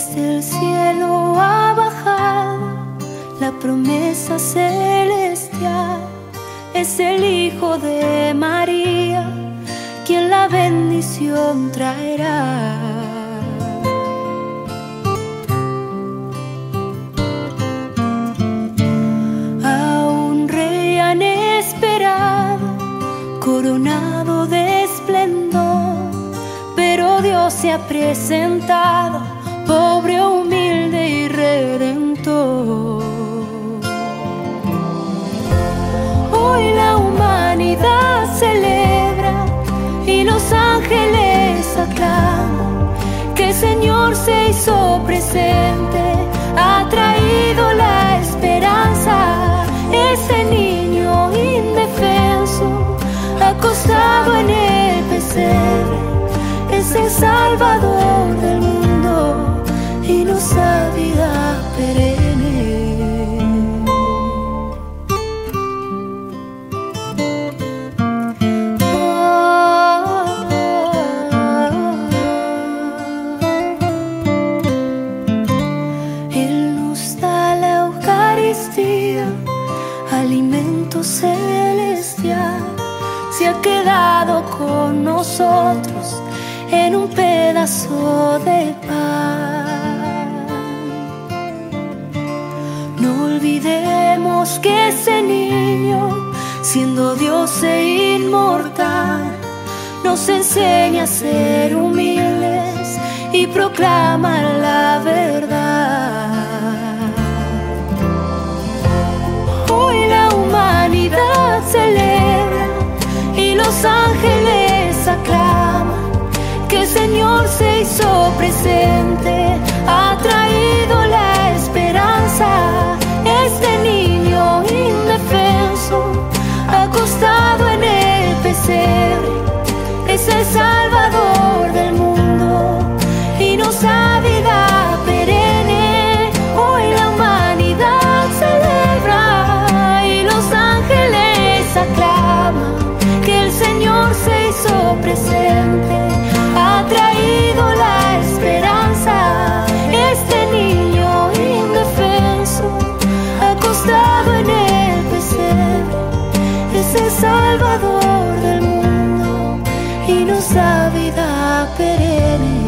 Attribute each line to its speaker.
Speaker 1: Desde el cielo ha bajado la promesa celestial. Es el Hijo de María quien la bendición traerá. A un rey han esperado, coronado de esplendor, pero Dios se ha presentado, pobre, humilde y redentor. Hoy la humanidad celebra y los ángeles aclaman que el Señor se hizo presente, ha traído la esperanza. Ese niño indefenso, acostado en el pesebre, es el Salvador del mundo y nos da vida perenne. Él nos da la Eucaristía, alimento celestial. Se ha quedado con nosotros en un pedazo de pan. No olvidemos que ese niño, siendo Dios e inmortal, nos enseña a ser humildes y proclama la verdad. Hoy la humanidad celebra y los ángeles aclaman que el Señor se hizo presente, ha traído la esperanza. Este niño indefenso, acostado en el pesebre, es el Salvador del mundo y nos da vida perenne. Hoy la humanidad celebra y los ángeles aclaman que el Señor se hizo presente, ha traído la esperanza. Este niño indefenso, acostado en el pesebre, es el Salvador del mundo y nos da vida perenne.